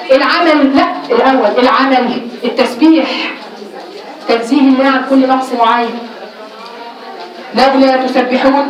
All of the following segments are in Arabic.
العمل، لا الاول العمل، التسبيح، تنزيه الله عن كل نقص معين. لولا تسبحون،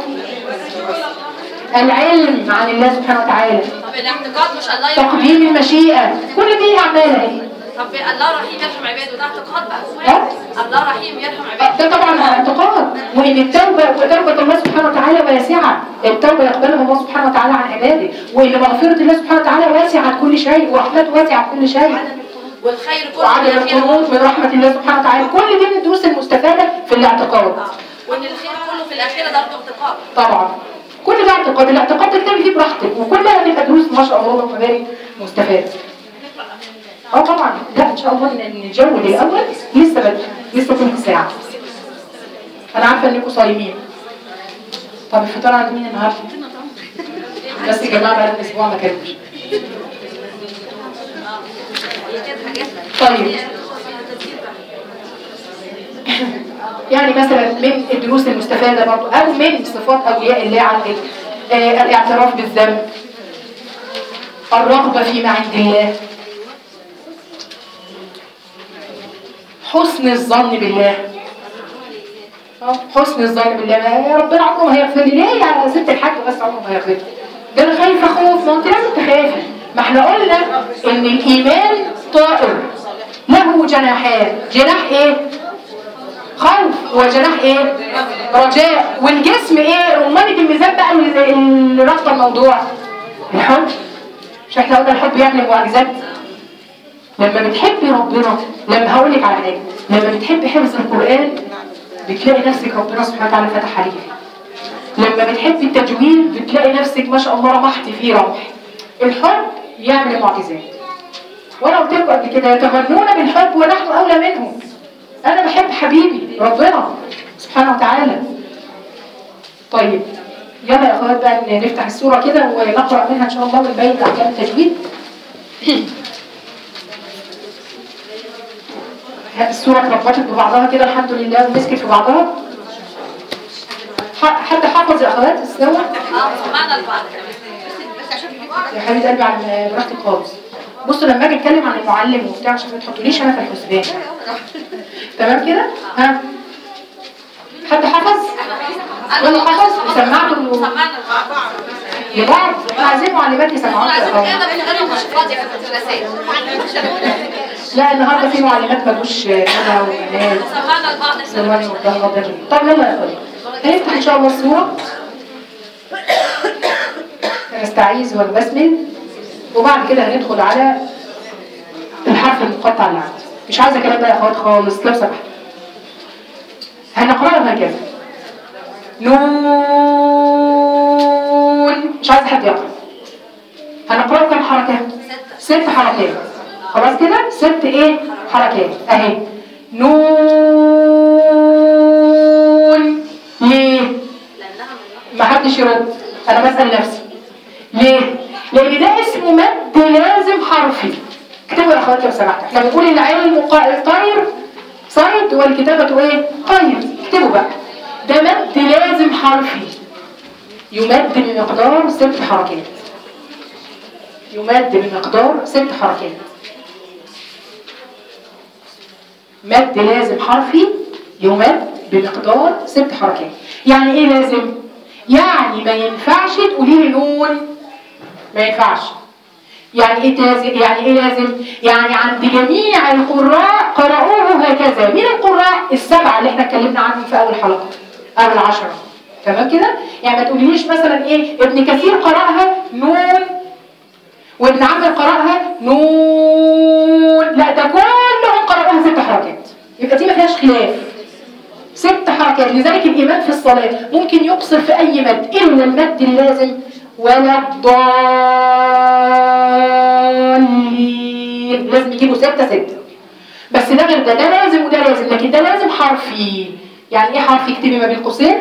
العلم عن الله سبحانه وتعالى. طب الاعتقاد مش الله تقديم المشيئة، كل دي اعمال اهي. طب الله رحيم يرحم عباده، ده اعتقاد بقى. الله رحيم يرحم عباده، ده طبعا اعتقاد. وان التوبه وتوبه الله سبحانه وتعالى واسعه، التوبه يقبلها الله سبحانه وتعالى عن عباده، وان مغفره الله سبحانه وتعالى واسعه عن كل شيء، ورحمته واسعه عن كل شيء، والخير كله وعدم القنوط من رحمه الله سبحانه وتعالى. كل دي من الدروس المستفاده في الاعتقاد. وان الخير كله في الاخره ده اعتقاد. طبعا كل ده اعتقاد. الاعتقاد تكتبي فيه براحتك، وكلها هتبقى دروس ما شاء الله اللهم بارك مستفاده. طبعا لا ان شاء الله نجول الاول، لسه بدري، لسه ثلث ساعه. انا عارفه انكم صايمين. طب الفطار عند مين النهارده؟ بس يا جماعه بقى الاسبوع ما كانوش. طيب يعني مثلا من الدروس المستفاده برضه او من صفات اولياء الله عندك الاعتراف بالذنب، الرغبه فيما عند الله، حسن الظن بالله. حسن الظن بالله، يا ربنا عمره ما هيغفر لي. ليه يا ست الحاج بس عمره ما هيغفر لي؟ ده انا خايفه خوف. ما انت لازم تخافي. ما احنا قلنا ان الايمان طائر له جناحان، جناح ايه؟ خوف، وجناح ايه؟ رجاء. والجسم ايه؟ رمانة الميزان بقى اللي رابطه الموضوع، الحب. مش احنا قلنا الحب يعمل معجزات؟ لما بتحبي ربنا، لما هقول لك على حاجه، لما بتحبي حفظ القران بتلاقي نفسك ربنا سبحانه وتعالى فتح عليك. لما بتحبي التجويد بتلاقي نفسك ما شاء الله رمحتي فيه رمح. الحب يعمل معجزات. وانا قلت لكم قبل كده يتغنون بالحب ونحن اولى منهم. انا بحب حبيبي ربنا سبحانه وتعالى. طيب يلا يا اخوات بقى نفتح السوره كده ونقرا منها ان شاء الله ونبين احكام التجويد. السوره اتربطت ببعضها كده الحمد لله ومسكت في بعضها. حد حافظ يا اخوات السوره؟ سمعنا البعض يا حبيبه قلبي على براحتك خالص. بصوا لما اجي اتكلم عن المعلم وبتاع عشان ما تحطوليش انا في الحسبان. تمام كده؟ ها؟ حد حفظ؟ ولا حفظ؟ سمعتوا سمعنا لبعض؟ احنا عايزين معلمات يسمعونا. لا النهارده في معلمات مالوش انا ومنال. سمعنا البعض. سلواني وبدها غدر. طب يلا يا اخويا هنفتح ان شاء الله السوره، هنستعيذ ونبسمل، وبعد كده هندخل على الحرف المقطع اللي عندي. مش عايزه كلام بقى يا اخوات خالص لو سمحت. هنقراها هكذا. نون، مش عايزه حد يقرا. هنقراها كم حركه؟ 6 حركات. خلاص كده 6 ايه حركات اهي. نون. ليه؟ ما حدش يرد، انا بسأل نفسي ليه؟ لان ده اسمه مد لازم حرفي. اكتبوا يا اخواتي لو سمحتوا. احنا بنقول العين الطير صيد والكتابة ايه؟ قيد. اكتبوا بقى ده مد لازم حرفي يمد بمقدار 6 حركات. يمد بمقدار 6 حركات. مد لازم حرفي يمد بمقدار 6 حركات. يعني ايه لازم؟ يعني ما ينفعش تقولي لي نون، ما ينفعش. يعني ايه يعني ايه لازم؟ يعني عند جميع القراء قرأوه هكذا. مين القراء؟ ال7 اللي احنا اتكلمنا عنهم في اول حلقه، اول 10. تمام كده؟ يعني ما تقوليليش مثلا ايه ابن كثير قرأها نون وابن عمرو قرأها نون، لا ده كلهم قرأوها 6 حركات. يبقى دي ما فيهاش خلاف، 6 حركات. لذلك الإمام في الصلاة ممكن يقصر في أي مد إلا المد اللازم ولا الضالين، لازم يجيبوا 6 6. بس ده غير ده، ده لازم وده لازم، لكن ده لازم حرفي. يعني إيه حرفي؟ اكتبي ما بين قوسين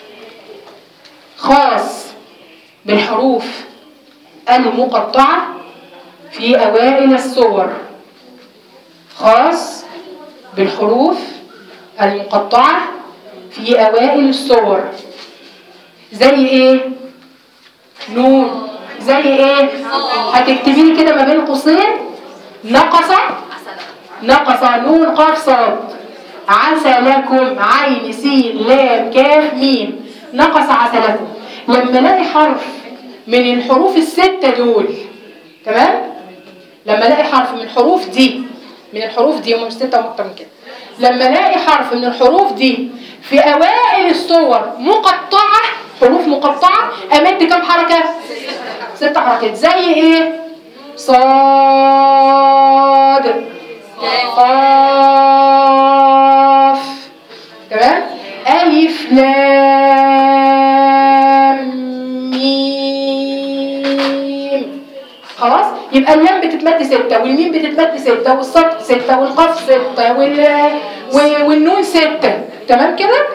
خاص بالحروف المقطعة في أوائل السور. خاص بالحروف المقطعة في أوائل السور. زي إيه؟ نون. زي إيه؟ هتكتبي لي كده ما بين قوسين نقص نقص نون قاف صاد عسلكم عين سين لام كاف ميم نقص عسلكم. لما الاقي حرف من الحروف الستة دول تمام، لما الاقي حرف من الحروف دي هم مش ستة وأكتر من كده، لما الاقي حرف من الحروف دي في اوائل الصور مقطعة، حروف مقطعة، امد كم حركة؟ 6 حركات. زي ايه؟ صاد قاف تمام، الف لام ميم. خلاص يبقى اللام بتتمد 6 والميم بتتمد 6 والصاد 6 والقاف 6 والنون 6 تمام كده.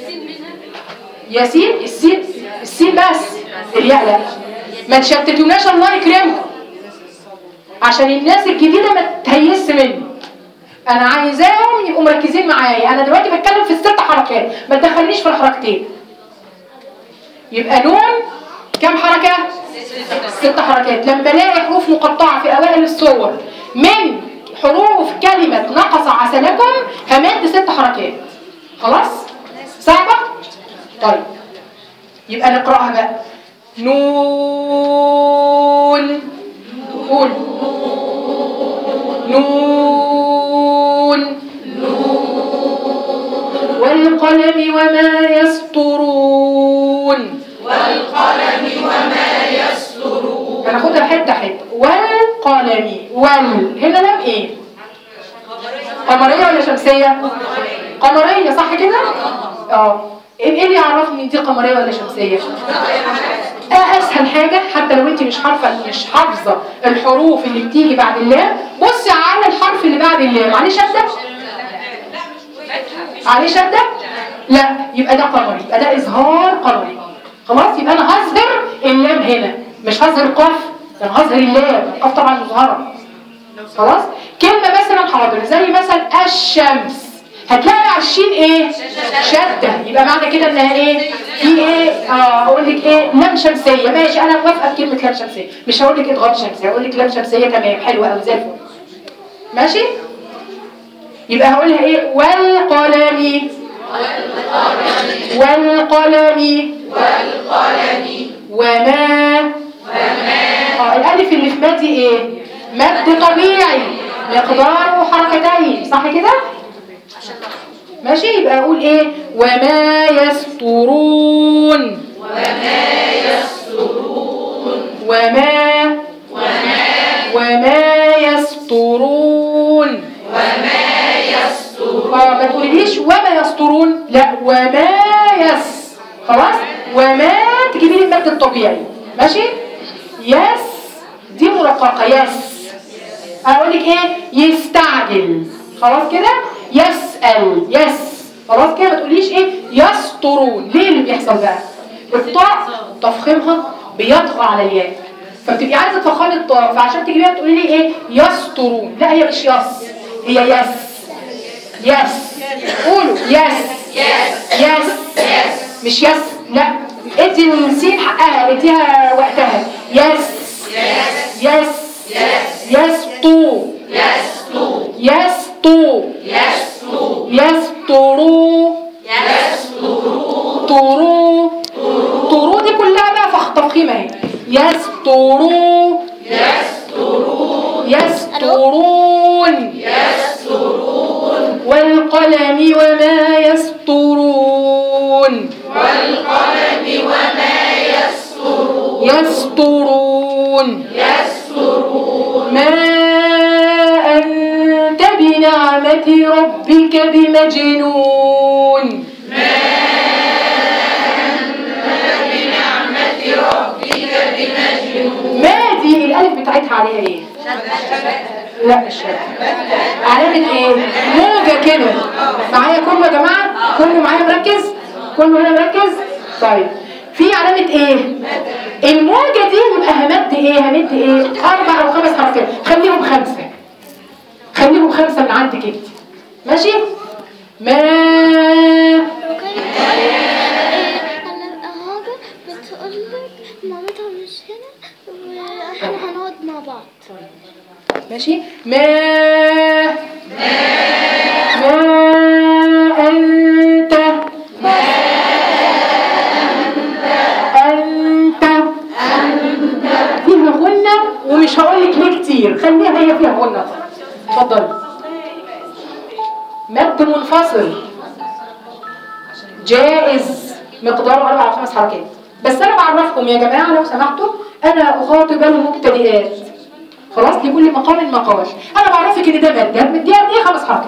ياسين السين بس، الياء لا. ما تشتتوناش الله يكرمكم عشان الناس الجديده ما تهيس مني. انا عايزاهم يبقوا مركزين معايا. انا دلوقتي بتكلم في ال6 حركات، ما تدخلنيش في الحركتين. يبقى نون كم حركه؟ 6 حركات. لما الاقي حروف مقطعه في اوائل الصور من حروف كلمه نقص عسلكم همد 6 حركات. خلاص؟ صعبه؟ طيب يبقى نقراها بقى. نون قول نون والقلم وما يسطرون. والقلم وما يسطرون. هناخدها حته حته. والقلم هنا لام ايه؟ قمريه ولا شمسيه؟ قمريه صح كده؟ ايه اللي يعرفني دي قمريه ولا شمسيه؟ اسهل حاجه، حتى لو انت مش حافظه الحروف اللي بتيجي بعد اللام، بصي على الحرف اللي بعد اللام. عليه شده؟ عليه شده؟ لا، يبقى ده قمري، يبقى ده اظهار قمري. خلاص يبقى انا هظهر اللام هنا، مش هظهر القاف، انا هظهر اللام. القاف طبعا مظهره. خلاص. كلمه مثلا حاضر زي مثلا الشمس، هتلاقي على الشين ايه؟ شده، يبقى معنى كده انها ايه؟ في ايه؟ اقول لك ايه؟ لام شمسيه. ماشي انا موافقه بكلمه لام شمسيه، مش هقول لك ادغام شمسيه، هقول لك لام شمسيه. تمام، حلوه قوي زي الفل. ماشي؟ يبقى هقولها ايه؟ والقلم وما الالف اللي في ما دي ايه؟ مد طبيعي مقداره حركتين، صح كده؟ ماشي. يبقى اقول ايه؟ وما يسطرون. وما يسطرون. ما تقوليش وما يسطرون، لا وما خلاص. وما تجيبي لي المد الطبيعي. ماشي. دي مرققه. اقول لك ايه؟ يستعجل. خلاص كده. يسأل. خلاص كده. ما تقوليش ايه؟ يسطرون. ليه اللي بيحصل بقى؟ الطاء تفخيمها بيطغى على الياء، فبتبقي عايزه تفخمي الطاء، فعشان تجيبيها تقولي لي ايه؟ يسطرون. لا هي مش هي قولوا مش لا، ادي السين حقها، اديها وقتها. يسطو طرو دي كلها بقى تفخيمه اهي. يسطرون. والقلم وما يسطرون. يسطرون. ما أنت بنعمة ربك بمجنون. ما دي الألف بتاعتها عليها ايه؟ لا مش علامة ايه؟ موجة كده. معايا كله يا جماعة؟ كله معايا مركز؟ كله هنا مركز؟ طيب في علامة ايه؟ الموجة دي يبقى همد ايه؟ 4 أو 5 حركات. خليهم 5 من عندك انت. ماشي؟ ما انا هاجر بتقول لك مامتها مش هنا واحنا هنقعد مع بعض. ماشي. ما أنت فيها غنة، ومش هقول لك ليه كتير، خليها هي فيها غنة. اتفضل. مد منفصل جائز مقداره 4 أو 5 حركات. بس انا بعرفكم يا جماعه لو سمحتوا، انا اخاطب المبتدئات، خلاص لكل مقام مقال. انا بعرفك ان ده مد، مديها 5 حركات.